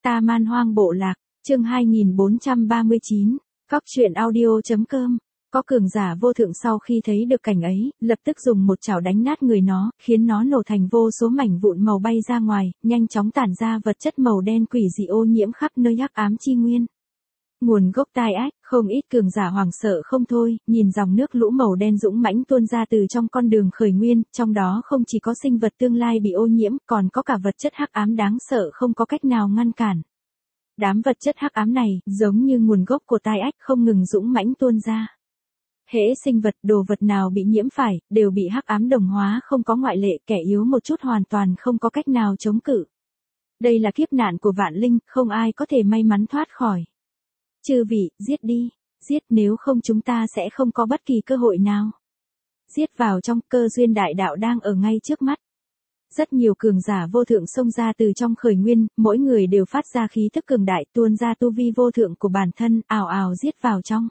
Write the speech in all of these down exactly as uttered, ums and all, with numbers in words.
Ta Man Hoang Bộ Lạc, chương hai nghìn bốn trăm ba mươi chín, Cóc truyện audio.com. Có cường giả vô thượng sau khi thấy được cảnh ấy, lập tức dùng một chảo đánh nát người nó, khiến nó nổ thành vô số mảnh vụn màu bay ra ngoài, nhanh chóng tản ra vật chất màu đen quỷ dị ô nhiễm khắp nơi hắc ám chi nguyên. Nguồn gốc tai ách, không ít cường giả hoảng sợ không thôi, nhìn dòng nước lũ màu đen dũng mãnh tuôn ra từ trong con đường khởi nguyên, trong đó không chỉ có sinh vật tương lai bị ô nhiễm, còn có cả vật chất hắc ám đáng sợ không có cách nào ngăn cản. Đám vật chất hắc ám này, giống như nguồn gốc của tai ách không ngừng dũng mãnh tuôn ra. Hễ sinh vật, đồ vật nào bị nhiễm phải, đều bị hắc ám đồng hóa không có ngoại lệ, kẻ yếu một chút hoàn toàn không có cách nào chống cự. Đây là kiếp nạn của vạn linh, không ai có thể may mắn thoát khỏi. Chư vị, giết đi, giết, nếu không chúng ta sẽ không có bất kỳ cơ hội nào. Giết vào trong, cơ duyên đại đạo đang ở ngay trước mắt. Rất nhiều cường giả vô thượng xông ra từ trong khởi nguyên, mỗi người đều phát ra khí thức cường đại tuôn ra tu vi vô thượng của bản thân, ào ào giết vào trong.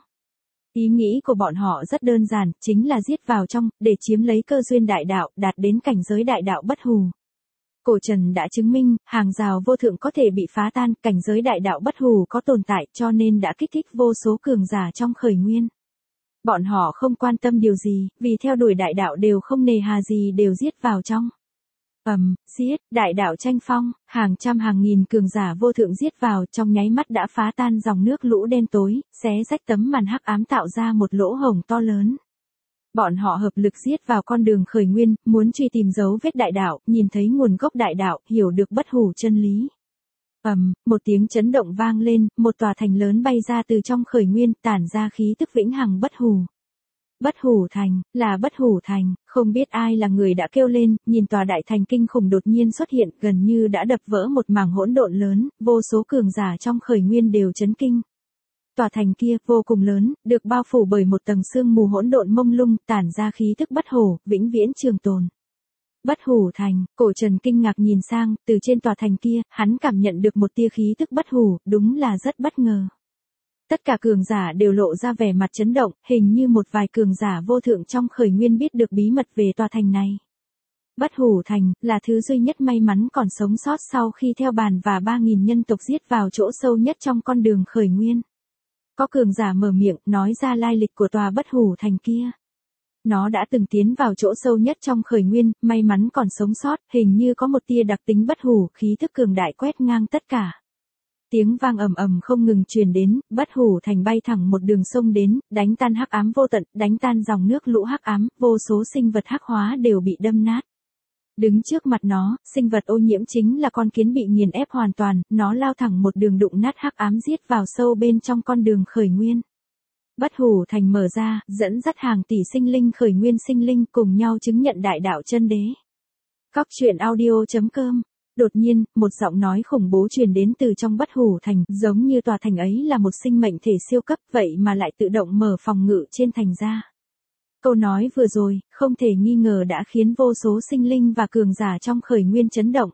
Ý nghĩ của bọn họ rất đơn giản, chính là giết vào trong, để chiếm lấy cơ duyên đại đạo, đạt đến cảnh giới đại đạo bất hủ. Cổ trần đã chứng minh, hàng rào vô thượng có thể bị phá tan, cảnh giới đại đạo bất hủ có tồn tại, cho nên đã kích thích vô số cường giả trong khởi nguyên. Bọn họ không quan tâm điều gì, vì theo đuổi đại đạo đều không nề hà gì đều giết vào trong. Ầm, um, giết, đại đạo tranh phong, hàng trăm hàng nghìn cường giả vô thượng giết vào, trong nháy mắt đã phá tan dòng nước lũ đen tối, xé rách tấm màn hắc ám tạo ra một lỗ hổng to lớn. Bọn họ hợp lực giết vào con đường khởi nguyên, muốn truy tìm dấu vết đại đạo, nhìn thấy nguồn gốc đại đạo, hiểu được bất hủ chân lý. Ầm, um, một tiếng chấn động vang lên, một tòa thành lớn bay ra từ trong khởi nguyên, tản ra khí tức vĩnh hằng bất hủ. Bất hủ thành, là bất hủ thành, không biết ai là người đã kêu lên, nhìn tòa đại thành kinh khủng đột nhiên xuất hiện, gần như đã đập vỡ một mảng hỗn độn lớn, vô số cường giả trong khởi nguyên đều chấn kinh. Tòa thành kia, vô cùng lớn, được bao phủ bởi một tầng sương mù hỗn độn mông lung, tản ra khí thức bất hủ, vĩnh viễn trường tồn. Bất hủ thành, cổ trần kinh ngạc nhìn sang, từ trên tòa thành kia, hắn cảm nhận được một tia khí thức bất hủ, đúng là rất bất ngờ. Tất cả cường giả đều lộ ra vẻ mặt chấn động, hình như một vài cường giả vô thượng trong khởi nguyên biết được bí mật về tòa thành này. Bất hủ thành, là thứ duy nhất may mắn còn sống sót sau khi theo bàn và ba nghìn nhân tộc giết vào chỗ sâu nhất trong con đường khởi nguyên. Có cường giả mở miệng, nói ra lai lịch của tòa bất hủ thành kia. Nó đã từng tiến vào chỗ sâu nhất trong khởi nguyên, may mắn còn sống sót, hình như có một tia đặc tính bất hủ, khí thức cường đại quét ngang tất cả. Tiếng vang ầm ầm không ngừng truyền đến, bất hủ thành bay thẳng một đường sông đến, đánh tan hắc ám vô tận, đánh tan dòng nước lũ hắc ám, vô số sinh vật hắc hóa đều bị đâm nát. Đứng trước mặt nó, sinh vật ô nhiễm chính là con kiến bị nghiền ép hoàn toàn, nó lao thẳng một đường đụng nát hắc ám giết vào sâu bên trong con đường khởi nguyên. Bất hủ thành mở ra, dẫn dắt hàng tỷ sinh linh khởi nguyên sinh linh cùng nhau chứng nhận đại đạo chân đế. Cóc truyện audio.com. Đột nhiên, một giọng nói khủng bố truyền đến từ trong bất hủ thành, giống như tòa thành ấy là một sinh mệnh thể siêu cấp, vậy mà lại tự động mở phòng ngự trên thành ra. Câu nói vừa rồi, không thể nghi ngờ đã khiến vô số sinh linh và cường giả trong khởi nguyên chấn động.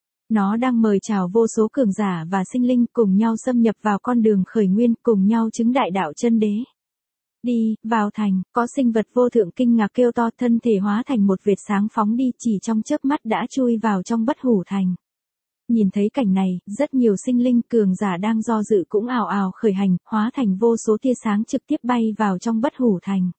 Nó đang mời chào vô số cường giả và sinh linh cùng nhau xâm nhập vào con đường khởi nguyên, cùng nhau chứng đại đạo chân đế. Đi, vào thành, có sinh vật vô thượng kinh ngạc kêu to, thân thể hóa thành một vệt sáng phóng đi, chỉ trong chớp mắt đã chui vào trong bất hủ thành. Nhìn thấy cảnh này, rất nhiều sinh linh cường giả đang do dự cũng ào ào khởi hành, hóa thành vô số tia sáng trực tiếp bay vào trong bất hủ thành.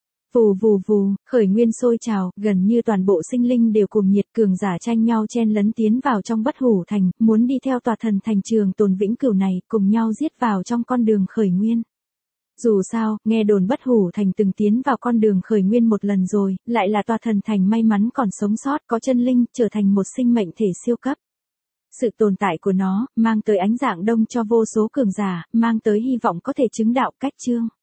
Vù vù vù, khởi nguyên sôi trào, gần như toàn bộ sinh linh đều cùng nhiệt, cường giả tranh nhau chen lấn tiến vào trong bất hủ thành, muốn đi theo tòa thần thành trường tồn vĩnh cửu này, cùng nhau giết vào trong con đường khởi nguyên. Dù sao, nghe đồn bất hủ thành từng tiến vào con đường khởi nguyên một lần rồi, lại là tòa thần thành may mắn còn sống sót, có chân linh, trở thành một sinh mệnh thể siêu cấp. Sự tồn tại của nó, mang tới ánh dạng đông cho vô số cường giả, mang tới hy vọng có thể chứng đạo cách chương.